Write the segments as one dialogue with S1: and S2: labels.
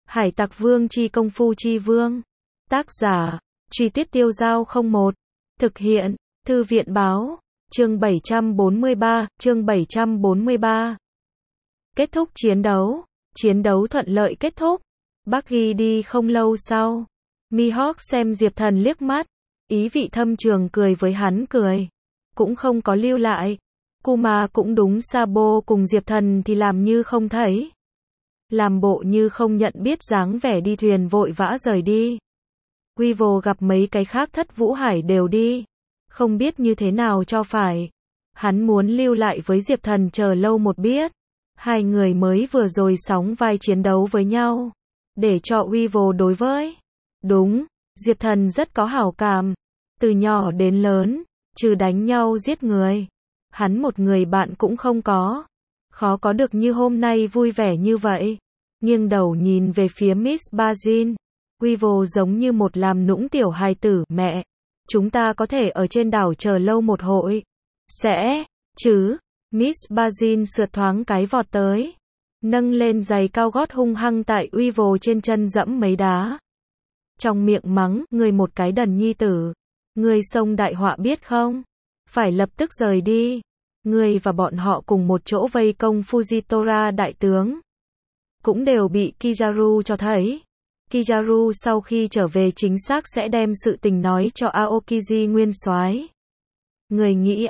S1: Hải Tặc Vương chi công phu chi vương. Tác giả, Truy Tuyết Tiêu Dao 01. Thực hiện, Thư viện báo, chương 743, chương 743. Kết thúc chiến đấu thuận lợi kết thúc. Bucky đi không lâu sau. Mihawk xem Diệp Thần liếc mắt, ý vị thâm trường cười với hắn cười. Cũng không có lưu lại. Kuma cũng đúng, Sabo cùng Diệp Thần thì làm như không thấy. Làm bộ như không nhận biết dáng vẻ đi thuyền vội vã rời đi. Weevil gặp mấy cái khác Thất Vũ Hải đều đi. Không biết như thế nào cho phải. Hắn muốn lưu lại với Diệp Thần chờ lâu một biết. Hai người mới vừa rồi sóng vai chiến đấu với nhau. Để cho Weevil đối với. Đúng, Diệp Thần rất có hảo cảm. Từ nhỏ đến lớn, trừ đánh nhau giết người, hắn một người bạn cũng không có. Khó có được như hôm nay vui vẻ như vậy. Nghiêng đầu nhìn về phía Miss Bazin. Weevil giống như một làm nũng tiểu hài tử. Mẹ, chúng ta có thể ở trên đảo chờ lâu một hội. Sẽ, chứ. Miss Bazin sượt thoáng cái vọt tới. Nâng lên giày cao gót hung hăng tại Weevil trên chân dẫm mấy đá. Trong miệng mắng, ngươi một cái đần nhi tử. Ngươi xông đại họa biết không? Phải lập tức rời đi. Ngươi và bọn họ cùng một chỗ vây công Fujitora đại tướng. Cũng đều bị Kizaru cho thấy. Kizaru sau khi trở về chính xác sẽ đem sự tình nói cho Aokiji nguyên soái. Người nghĩ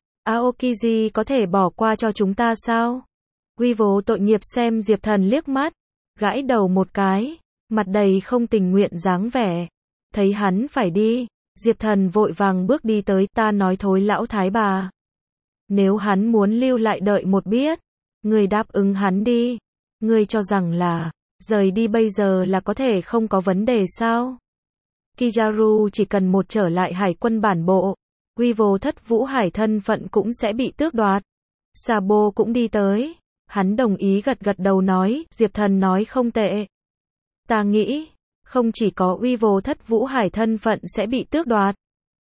S1: Aokiji có thể bỏ qua cho chúng ta sao? Weevil tội nghiệp xem Diệp Thần liếc mắt, gãi đầu một cái, mặt đầy không tình nguyện dáng vẻ. Thấy hắn phải đi, Diệp Thần vội vàng bước đi tới, ta nói thối lão thái bà. Nếu hắn muốn lưu lại đợi một biết, người đáp ứng hắn đi. Ngươi cho rằng là, rời đi bây giờ là có thể không có vấn đề sao? Kizaru chỉ cần một trở lại hải quân bản bộ, Weevil Thất Vũ Hải thân phận cũng sẽ bị tước đoạt. Sabo cũng đi tới, hắn đồng ý gật gật đầu nói, Diệp Thần nói không tệ. Ta nghĩ, không chỉ có Weevil Thất Vũ Hải thân phận sẽ bị tước đoạt.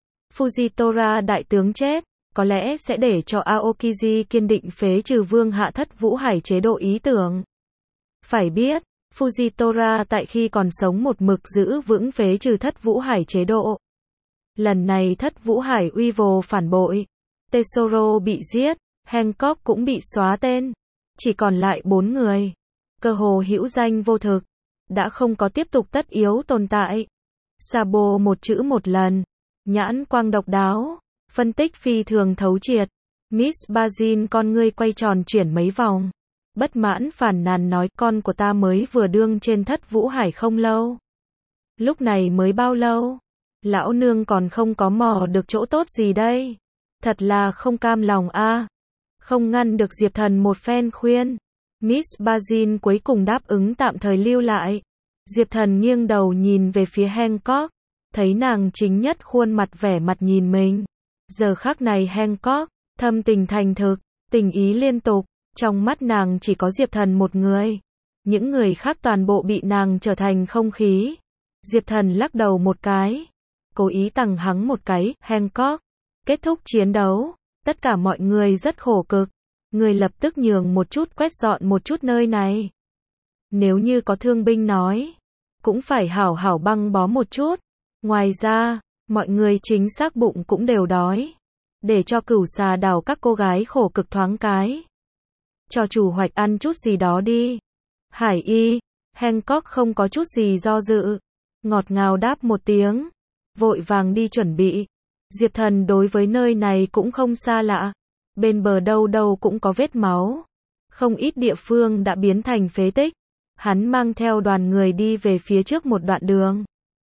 S1: Fujitora đại tướng chết, có lẽ sẽ để cho Aokiji kiên định phế trừ Vương Hạ Thất Vũ Hải chế độ ý tưởng. Phải biết, Fujitora tại khi còn sống một mực giữ vững phế trừ Thất Vũ Hải chế độ. Lần này Thất Vũ Hải Weevil phản bội. Tesoro bị giết, Hancock cũng bị xóa tên. Chỉ còn lại 4 người. Cơ hồ hữu danh vô thực. Đã không có tiếp tục tất yếu tồn tại. Sabo một chữ một lần. Nhãn quang độc đáo. Phân tích phi thường thấu triệt. Miss Bazin con ngươi quay tròn chuyển mấy vòng. Bất mãn phàn nàn nói, con của ta mới vừa đương trên Thất Vũ Hải không lâu. Lúc này mới bao lâu? Lão nương còn không có mò được chỗ tốt gì đây. Thật là không cam lòng Không ngăn được Diệp Thần một phen khuyên. Miss Bazin cuối cùng đáp ứng tạm thời lưu lại. Diệp Thần nghiêng đầu nhìn về phía Hancock. Thấy nàng chính nhất khuôn mặt vẻ mặt nhìn mình. Giờ khắc này Hancock, thâm tình thành thực, tình ý liên tục. Trong mắt nàng chỉ có Diệp Thần một người. Những người khác toàn bộ bị nàng trở thành không khí. Diệp Thần lắc đầu một cái. Cố ý tằng hắng một cái, Hancock. Kết thúc chiến đấu. Tất cả mọi người rất khổ cực. Người lập tức nhường một chút quét dọn một chút nơi này. Nếu như có thương binh nói. Cũng phải hảo hảo băng bó một chút. Ngoài ra, mọi người chính xác bụng cũng đều đói. Để cho Cửu Xà đảo các cô gái khổ cực thoáng cái. Cho chủ hoạch ăn chút gì đó đi. Hải y, Hancock không có chút gì do dự. Ngọt ngào đáp một tiếng. Vội vàng đi chuẩn bị. Diệp Thần đối với nơi này cũng không xa lạ. Bên bờ đâu đâu cũng có vết máu. Không ít địa phương đã biến thành phế tích. Hắn mang theo đoàn người đi về phía trước một đoạn đường.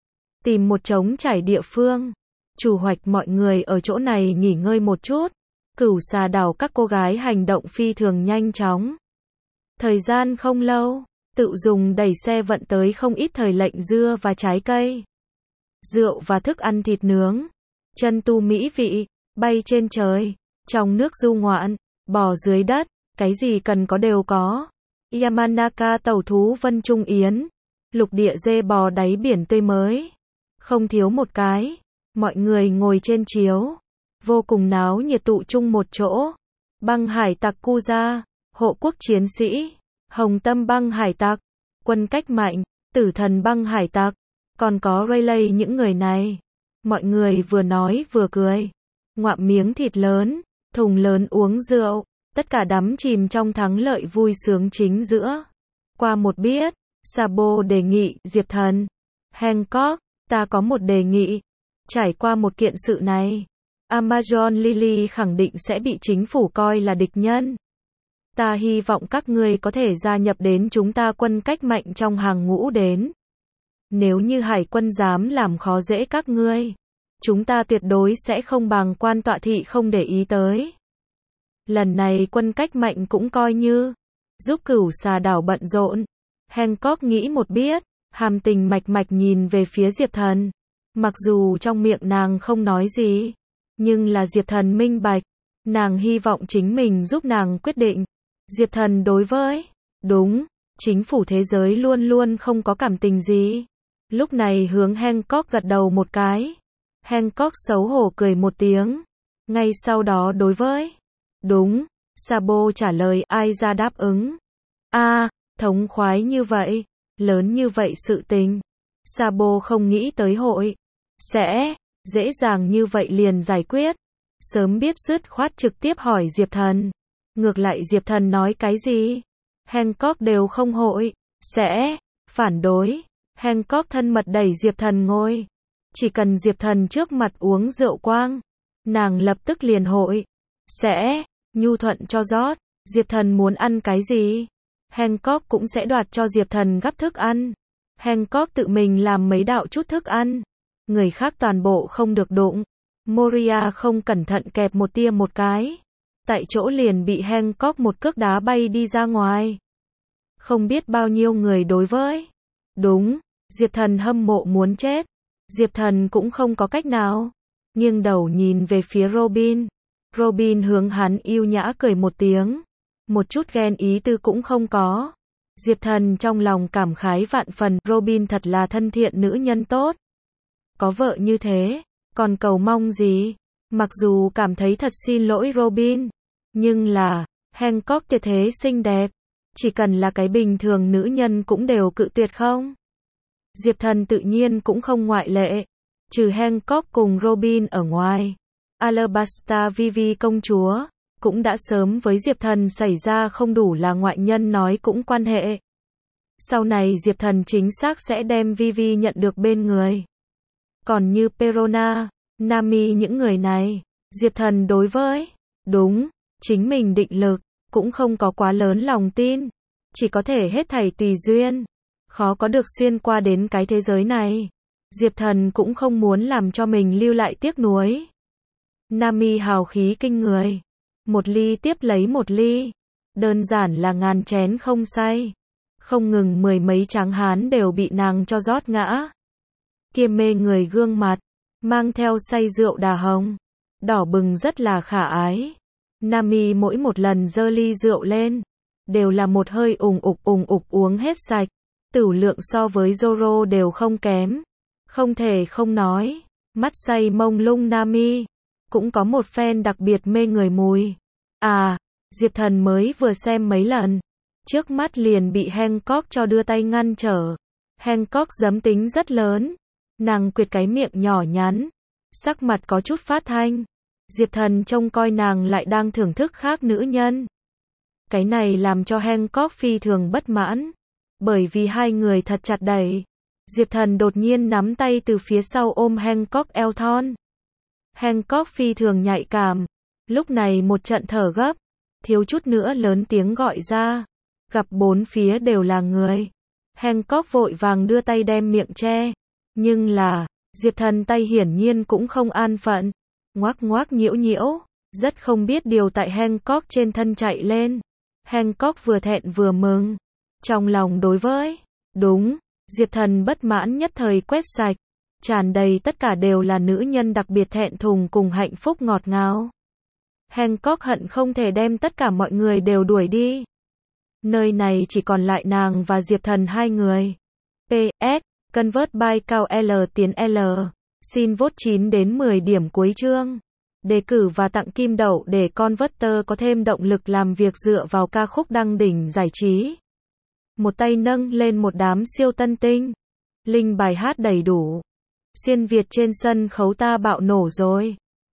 S1: Tìm một trống trải địa phương. Chủ hoạch mọi người ở chỗ này nghỉ ngơi một chút. Cửu Xà đảo các cô gái hành động phi thường nhanh chóng. Thời gian không lâu, tự dùng đẩy xe vận tới không ít thời lệnh dưa và trái cây. Rượu và thức ăn thịt nướng. Chân tu mỹ vị, bay trên trời, trong nước du ngoạn, bò dưới đất, cái gì cần có đều có. Yamanaka tàu thú Vân Trung Yến. Lục địa dê bò đáy biển tươi mới. Không thiếu một cái. Mọi người ngồi trên chiếu. Vô cùng náo nhiệt tụ chung một chỗ. Băng hải tặc Kuza, hộ quốc chiến sĩ, Hồng Tâm băng hải tặc, quân cách mạnh, Tử thần băng hải tặc, còn có Rayleigh những người này. Mọi người vừa nói vừa cười. Ngoạm miếng thịt lớn, thùng lớn uống rượu, tất cả đắm chìm trong thắng lợi vui sướng chính giữa. Qua một biết, Sabo đề nghị Diệp Thần. Hancock, ta có một đề nghị. Trải qua một kiện sự này, Amazon Lily khẳng định sẽ bị chính phủ coi là địch nhân. Ta hy vọng các ngươi có thể gia nhập đến chúng ta quân cách mạnh trong hàng ngũ đến. Nếu như hải quân dám làm khó dễ các ngươi, chúng ta tuyệt đối sẽ không bàng quan tọa thị không để ý tới. Lần này quân cách mạnh cũng coi như giúp Cửu Xà đảo bận rộn. Hancock nghĩ một biết, hàm tình mạch mạch nhìn về phía Diệp Thần. Mặc dù trong miệng nàng không nói gì, nhưng là Diệp Thần minh bạch, nàng hy vọng chính mình giúp nàng quyết định. Diệp Thần đối với, đúng, chính phủ thế giới luôn luôn không có cảm tình gì. Lúc này hướng Hancock gật đầu một cái. Hancock xấu hổ cười một tiếng. Ngay sau đó đối với, đúng, Sabo trả lời ai ra đáp ứng. Thống khoái như vậy, lớn như vậy sự tình. Sabo không nghĩ tới hội sẽ dễ dàng như vậy liền giải quyết. Sớm biết dứt khoát trực tiếp hỏi Diệp Thần. Ngược lại Diệp Thần nói cái gì, Hancock đều không hội sẽ phản đối. Hancock thân mật đẩy Diệp Thần ngồi. Chỉ cần Diệp Thần trước mặt uống rượu quang, nàng lập tức liền hội sẽ nhu thuận cho rót. Diệp Thần muốn ăn cái gì, Hancock cũng sẽ đoạt cho Diệp Thần gắp thức ăn. Hancock tự mình làm mấy đạo chút thức ăn, người khác toàn bộ không được đụng. Moria không cẩn thận kẹp một tia một cái, tại chỗ liền bị Hancock một cước đá bay đi ra ngoài. Không biết bao nhiêu người đối với, đúng, Diệp Thần hâm mộ muốn chết. Diệp Thần cũng không có cách nào, nghiêng đầu nhìn về phía Robin. Robin hướng hắn yêu nhã cười một tiếng, một chút ghen ý tư cũng không có. Diệp Thần trong lòng cảm khái vạn phần, Robin thật là thân thiện nữ nhân tốt. Có vợ như thế, còn cầu mong gì? Mặc dù cảm thấy thật xin lỗi Robin, nhưng là, Hancock tuyệt thế xinh đẹp, chỉ cần là cái bình thường nữ nhân cũng đều cự tuyệt không? Diệp Thần tự nhiên cũng không ngoại lệ, trừ Hancock cùng Robin ở ngoài. Alabasta Vivi công chúa, cũng đã sớm với Diệp Thần xảy ra không đủ là ngoại nhân nói cũng quan hệ. Sau này Diệp Thần chính xác sẽ đem Vivi nhận được bên người. Còn như Perona, Nami những người này, Diệp Thần đối với, đúng, chính mình định lực, cũng không có quá lớn lòng tin. Chỉ có thể hết thảy tùy duyên. Khó có được xuyên qua đến cái thế giới này. Diệp Thần cũng không muốn làm cho mình lưu lại tiếc nuối. Nami hào khí kinh người. Một ly tiếp lấy một ly. Đơn giản là ngàn chén không say. Không ngừng mười mấy tráng hán đều bị nàng cho rót ngã. Kia mê người gương mặt, mang theo say rượu đà hồng, đỏ bừng rất là khả ái. Nami mỗi một lần giơ ly rượu lên, đều là một hơi ùng ục uống hết sạch. Tửu lượng so với Zoro đều không kém. Không thể không nói, mắt say mông lung Nami, cũng có một phen đặc biệt mê người mùi. Diệp Thần mới vừa xem mấy lần, trước mắt liền bị Hancock cho đưa tay ngăn trở. Hancock giấm tính rất lớn, nàng quyệt cái miệng nhỏ nhắn, sắc mặt có chút phát thanh. Diệp Thần trông coi nàng lại đang thưởng thức khác nữ nhân. Cái này làm cho Hancock phi thường bất mãn, bởi vì hai người thật chặt đẩy. Diệp Thần đột nhiên nắm tay từ phía sau ôm Hancock eo thon. Hancock phi thường nhạy cảm, lúc này một trận thở gấp, thiếu chút nữa lớn tiếng gọi ra. Gặp bốn phía đều là người, Hancock vội vàng đưa tay đem miệng che, nhưng là, Diệp Thần tay hiển nhiên cũng không an phận, ngoác nhiễu nhiễu, rất không biết điều tại Hancock trên thân chạy lên. Hancock vừa thẹn vừa mừng, trong lòng đối với, đúng, Diệp Thần bất mãn nhất thời quét sạch, tràn đầy tất cả đều là nữ nhân đặc biệt thẹn thùng cùng hạnh phúc ngọt ngào. Hancock hận không thể đem tất cả mọi người đều đuổi đi. Nơi này chỉ còn lại nàng và Diệp Thần hai người. PS, Convert by cao L tiến L. Xin vote 9 đến 10 điểm cuối chương. Đề cử và tặng kim đậu để Converter có thêm động lực làm việc dựa vào ca khúc đăng đỉnh giải trí. một tay nâng lên một đám siêu tân tinh. Linh bài hát đầy đủ. Xuyên Việt trên sân khấu ta bạo nổ rồi.